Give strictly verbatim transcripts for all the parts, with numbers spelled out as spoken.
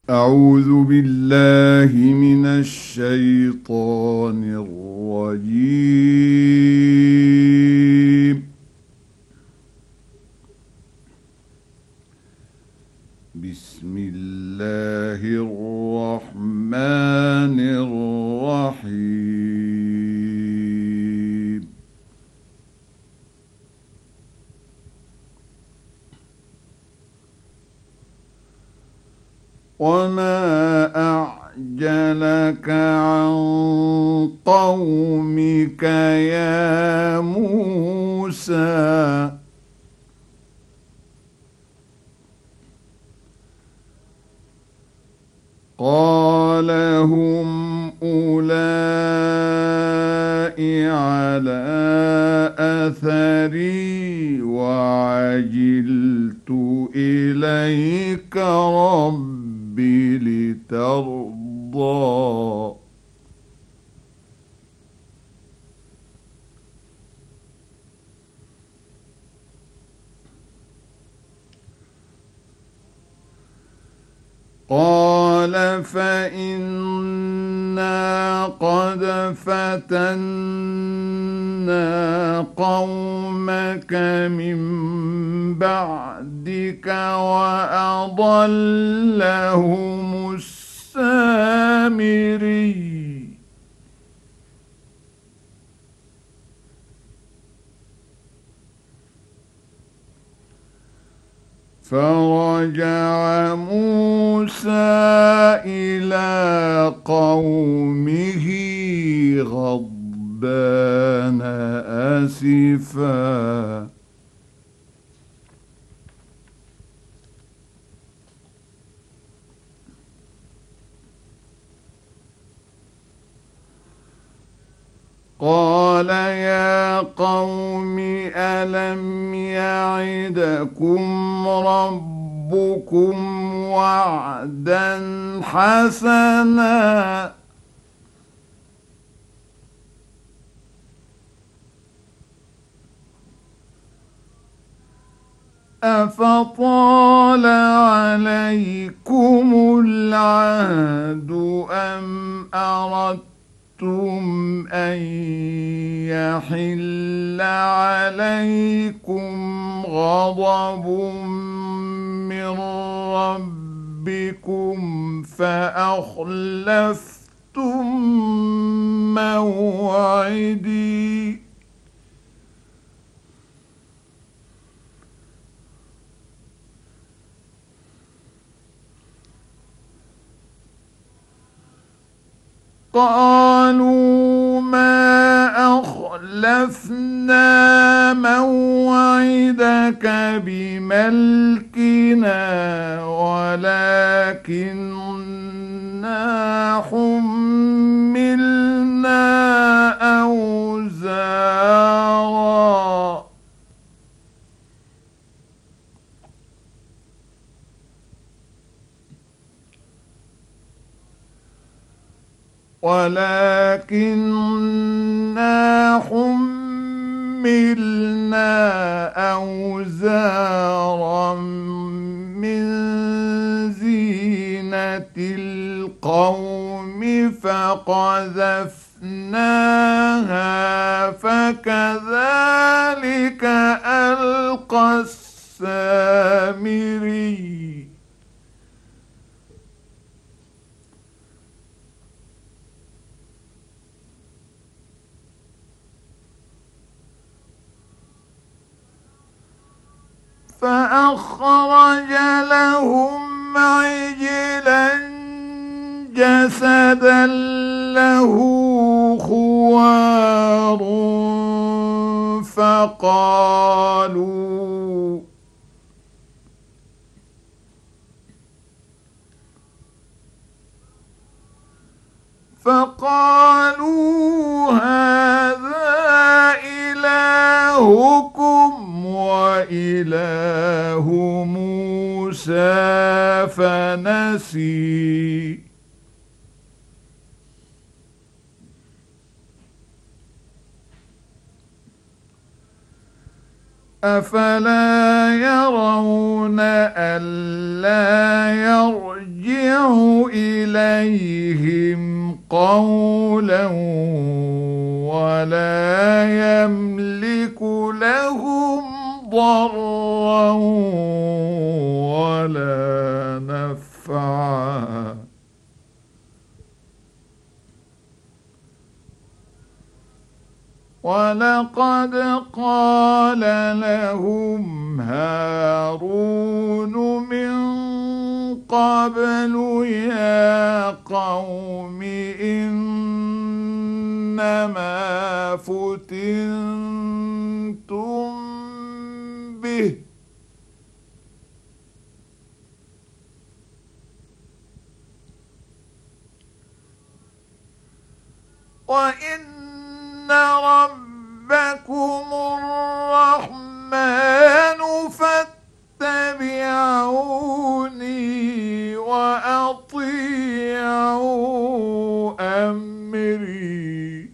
أعوذ بالله من الشيطان الرجيم. بسم الله الرحمن الرحيم. وما أعجلك عن قومك يا موسى؟ قال هم أولئك على أثري وعجلت إليك ربي لترضى. قال فإنا قد فتنا قومك من بعدك وأضلهم السامري. فرجع موسى إلى قومه غضبان آسفا. قال يا قوم ألم يعدكم ربكم وعدا حسنا أفطال عليكم العهد أم أردتم أن يحل عليكم غضب من ربكم فأخلفتم موعدي. قالوا ما أخلفنا موعدك بملكنا ولكننا حملنا أوزارا ولكننا حملنا أوزارا من زينة القوم فقذفناها فكذلك ألقى السامري. فأخرج لهم عجلا جسدا له خوار فقالوا فقالوا هذا إلهكم وإله موسى فنسي. أفلا يرون ألا يرجع يرجع إليهم قولا ولا يملك لهم ضرا ولا نفعا. ولقد قال لهم هارون من قبل يا قوم إنما فتنتم به وإن ربكم الرحمن فاتبعوني وأطيعوا أمري.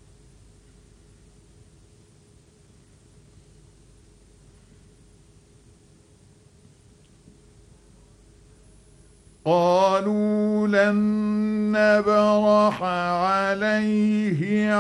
قالوا لن نبرح عليه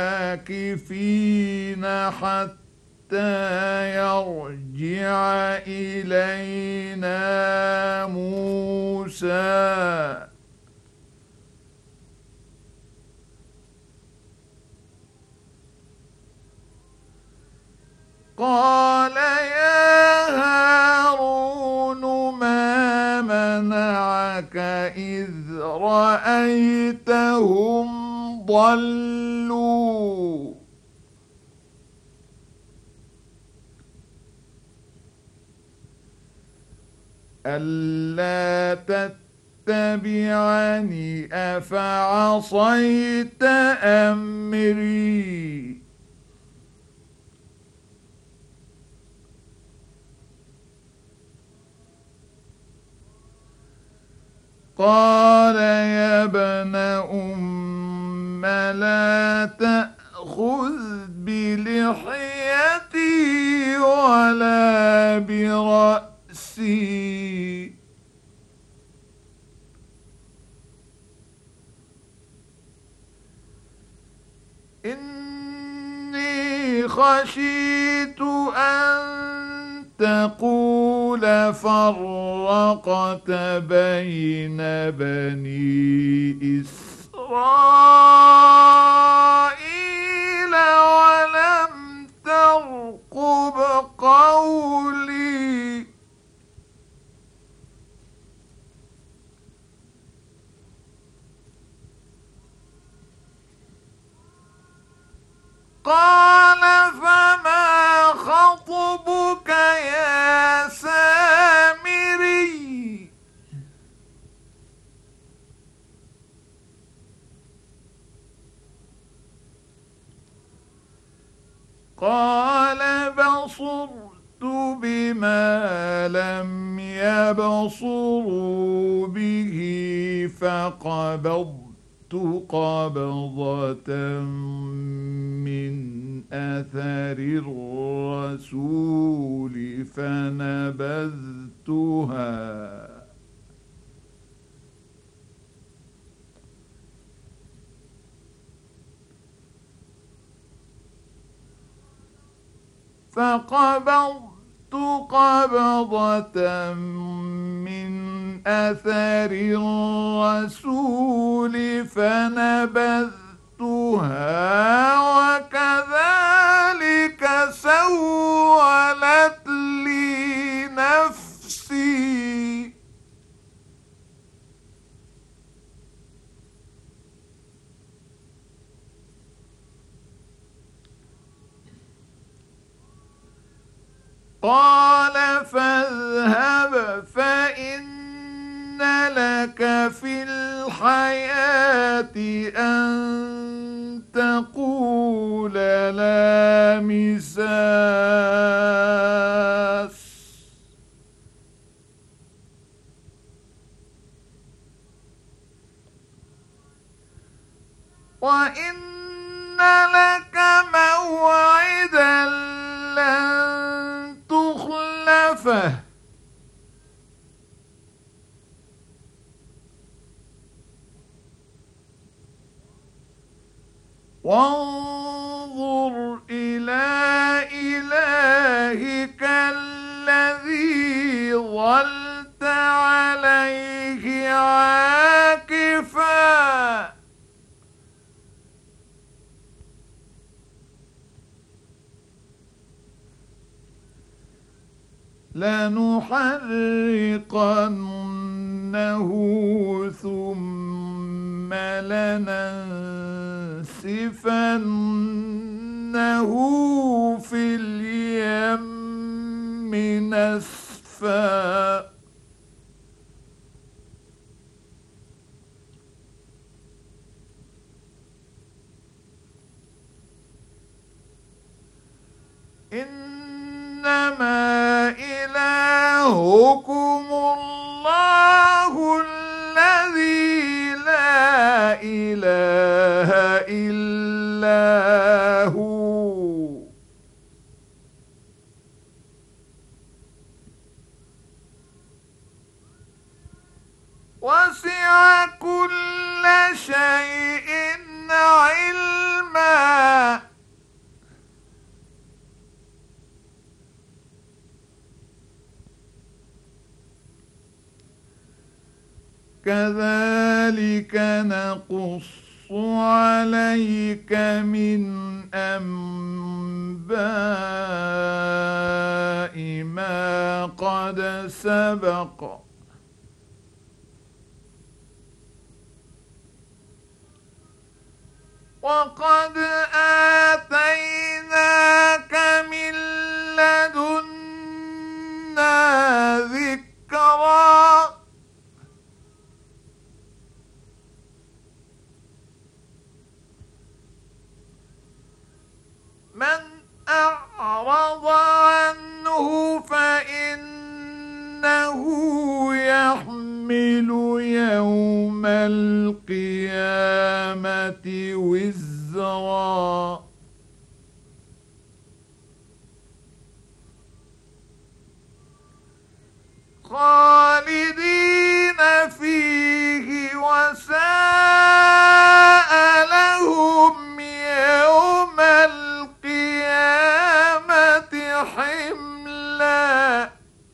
عاكفين حتى يرجع إلينا موسى. قال يا هارون ما منعك إذ رأيتهم ضلوا ألا تتبعني أفعصيت أمري. قال يا ابن أم لا تأخذ بلحيتي ولا برأسي إني خشيت أن تقول فرقت بين بني إسرائيل ولم ترقب قولي. قال فما خطبك يا سامري. قال بصرت بما لم يبصروا به فقبضت قبضة من أثر الرسول فنبذتها فقبضت قبضة من أثر الرسول فنبذتها وكذلك سولت لي نفسي. قال فاذهب فإن لك في الحياة أن تقول لا مساس وإن لك موعدا لن تخلفه وانظر إلى إلهك الذي ظلت عليه عاكفا لنحرقنه ثم لننسفنه في اليم نسفا إنما إلهكم الله الذي لا إله إلا هو وسع كل شيء علما كذلك نقص عليك من أنباء ما قد سبق وقد آتيناك من لدنا ذكرا من أعرض عنه فإنه يحمل يوم القيامة وزرا خالدين فيه وساء لهم يوم القيامة حملا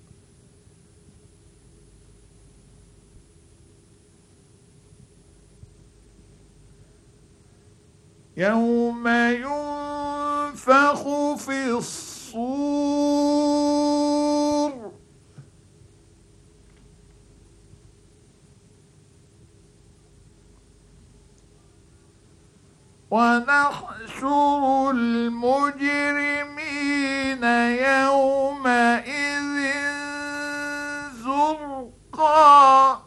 يوم ينفخ في الصور ونحشر المجرمين يومئذ زرقا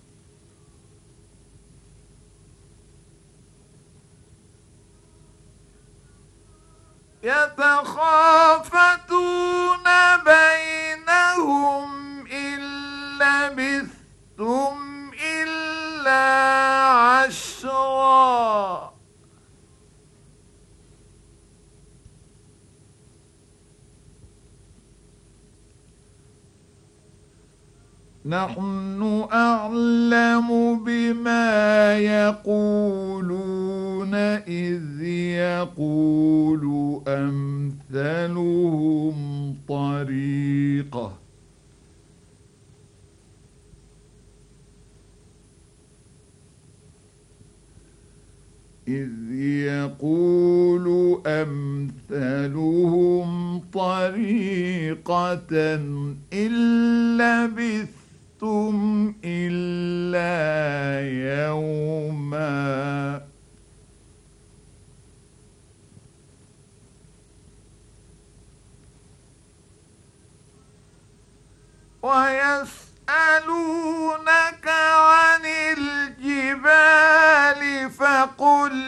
يتخافتون بينهم إن لبثتم إلا عشرا نحن أعلم بما يقولون إذ يقول أمثلهم طريقة إذ يقول أمثلهم طريقة إن لبثتم إلا يوما ويسألونك عن الجبال فقل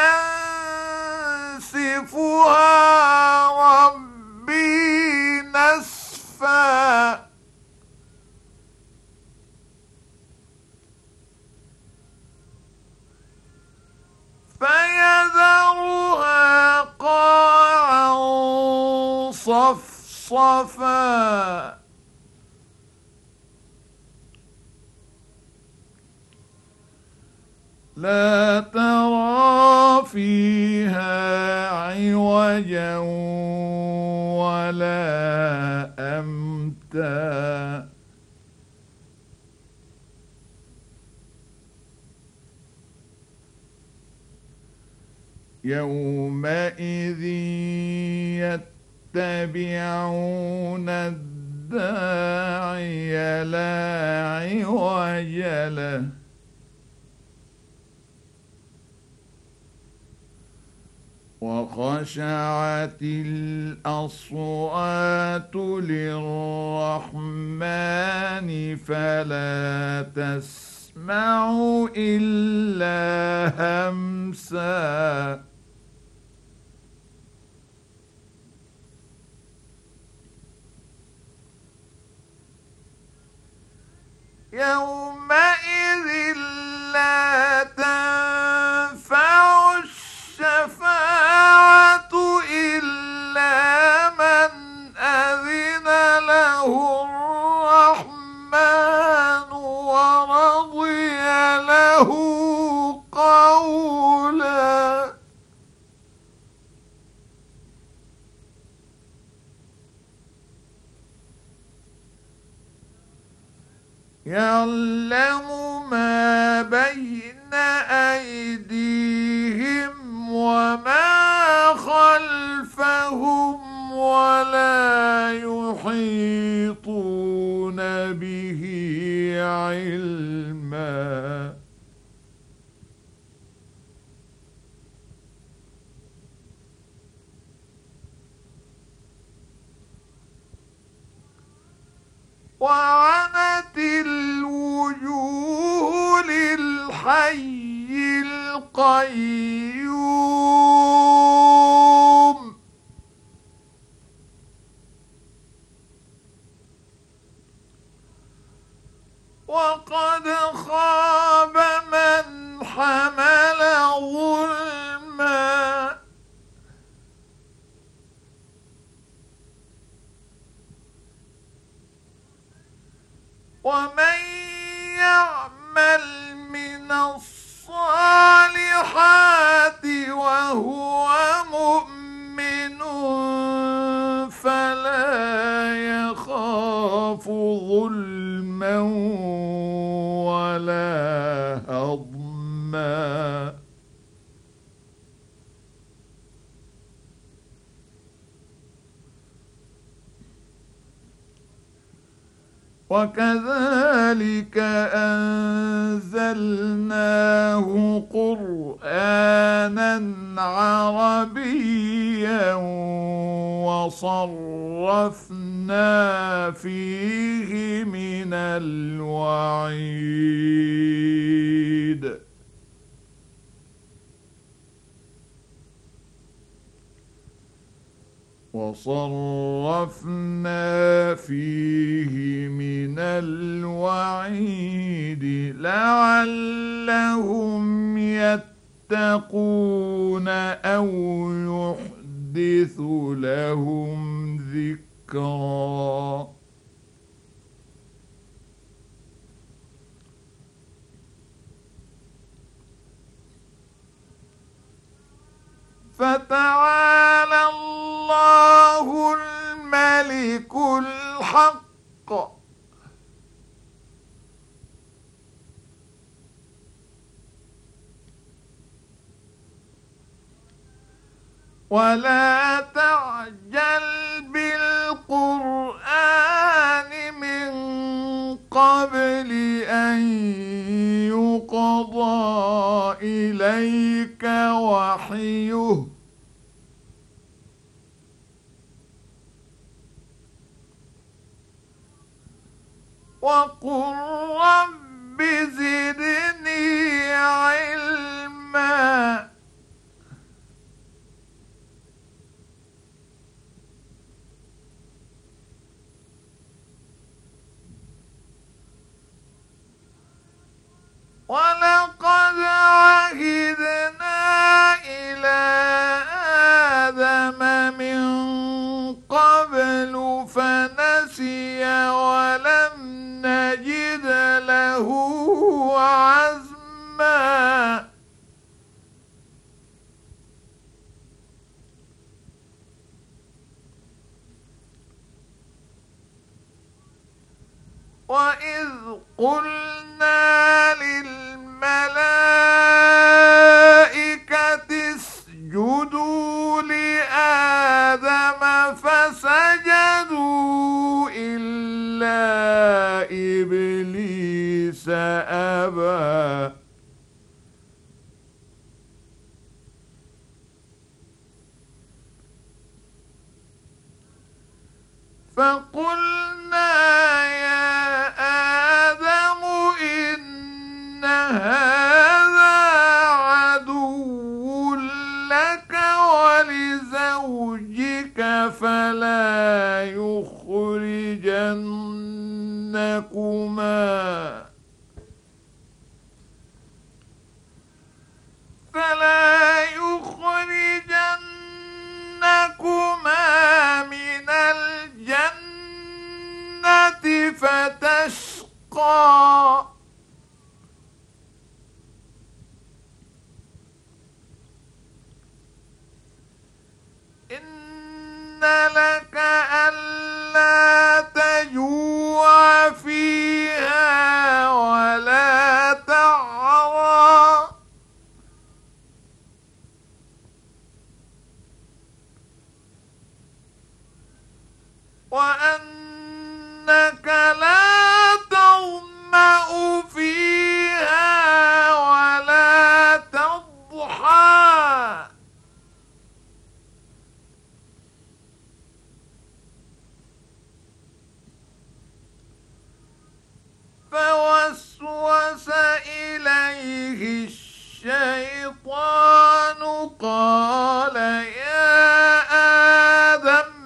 ينسفها ربي نسفا فيذرها قاعا صفصفا لا ترى فيها حيا ولا أمتا. يومئذ يتبعون الداعي لا عوج له وخشعت الأصوات للرحمن فلا تسمع إلا همسا. يومئذ لا تنفع الشفاعة إلا من أذن له الرحمن ورضي له قولا. يعلم ما بين أيديهم وما خلفهم ولا يحيطون به علما. وعنت الوجوه للحي القيوم وقد خاب من حمل ظلما. ومن يعمل من الصالحات وهو مؤمن فلا يخاف ظلما ولا هضما. وكذلك أنزلناه قرآنا عربيا وصرفنا فيه من الوعيد وصرفنا فيه من الوعيد لعلهم يتقون أو يحدث لهم ذكرا. فتعالى الله الملك الحق ولا تعجل بالقرآن من قبل أن يقضى إليك وحيه وقل رب زدني علما. ولقد عهدنا إلى آدم من قبل فنسي ولم نجد له عزما. وإذ قلنا للملائكة اسجدوا لآدم فسجدوا إلا إبليس أبى فقلنا يا آدم إن هذا عدو لك ولزوجك فلا يخرجنكما فلا يخرجنكما من الجنة فتشقى إن لك ألا تجوع فيها ولا تعرى وأنك لا تظمأ فيها ولا تضحى فوسوس إليه الشيطان قال يا آدم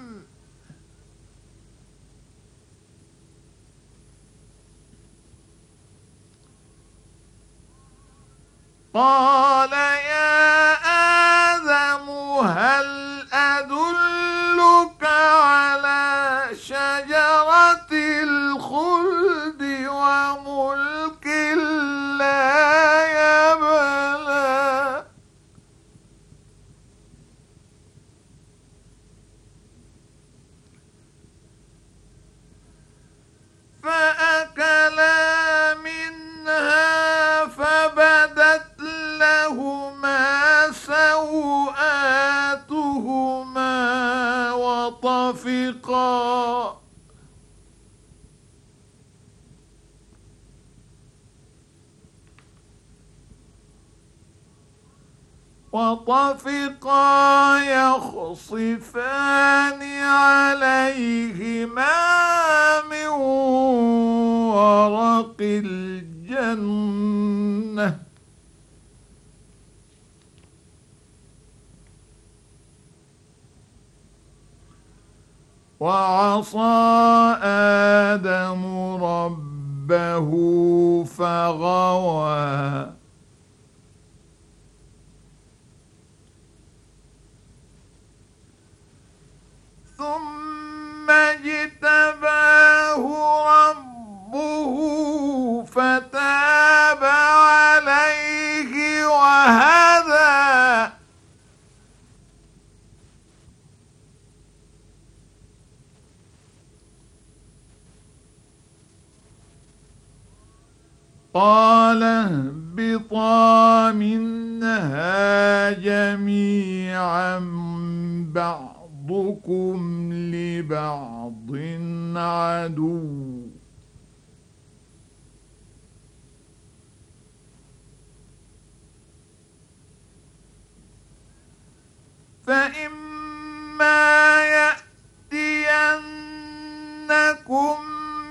قال يا آدم هل أدلك على شجرة الخلد وملك لا يبلى فأكلا منها فبدت لهما سوآتهما وطفقا وطفقا يخصفان عليهما من ورق الجنة وعصى آدم ربه فغوى ثم اجتباه ربه فتاب عليه وهدى قال اهبطا منها جميعا بعضكم لبعض عدو فإما يأتينكم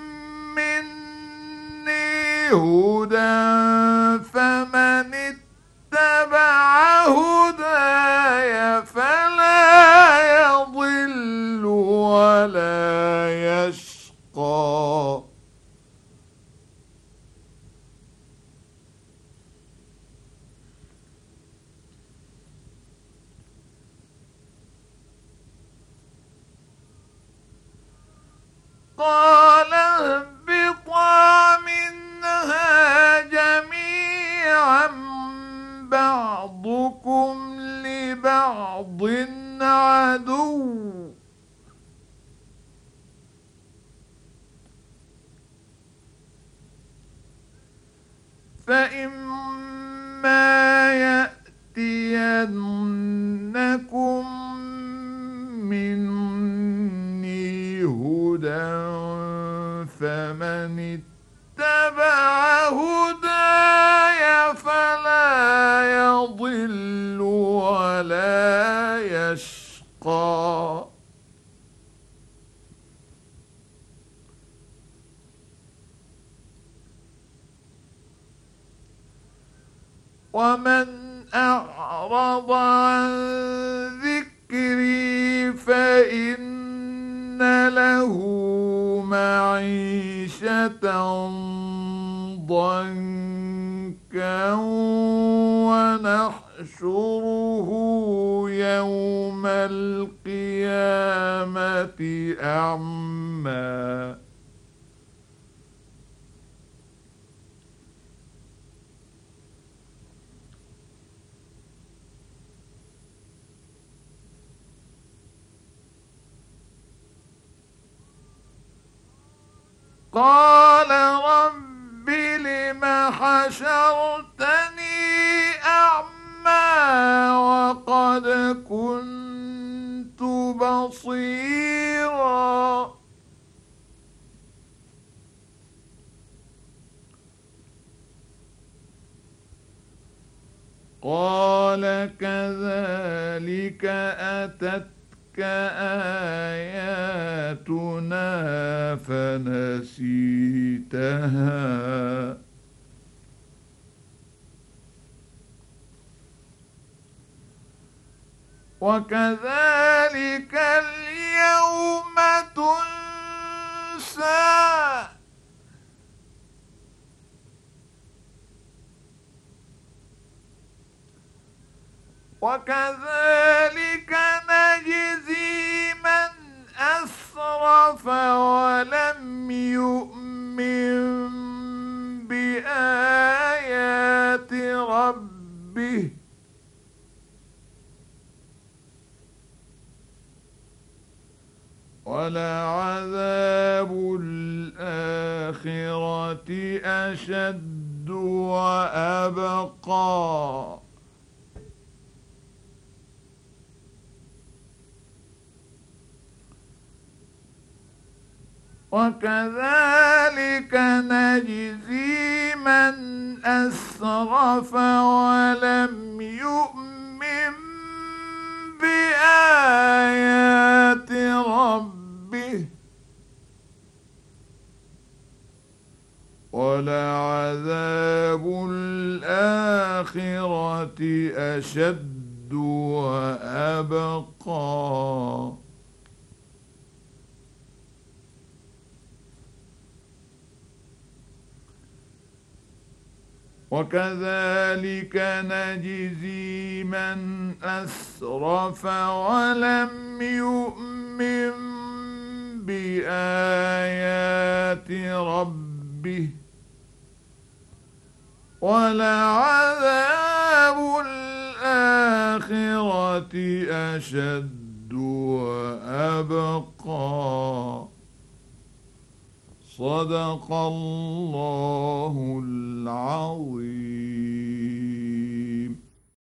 مني هدى فمن اتبع هداي فلا يضل ولا يشقى قال اهبطا منها جميعا بعضكم لبعض عدو فإما يأتينكم مني هدى فمن اتبع هداي فلا يضل ولا يشقى. ومن أعرض عن ذكري فإن له معيشة ضنكا ونحشره يوم القيامة أعمى. قال رب لم حشرتني أعمى وقد كنت بصيرا. قال كذلك أتت آياتنا فنسيتها وكذلك اليوم تنسى. وكذلك نجزي من أسرف ولم يؤمن بآيات ربه ولعذاب الآخرة أشد وأبقى. وكذلك نجزي من أسرف ولم يؤمن بآيات ربه ولعذاب الآخرة أشد وأبقى. وكذلك نجزي من أسرف ولم يؤمن بآيات ربه ولعذاب الآخرة أشد وأبقى. صدق الله العظيم.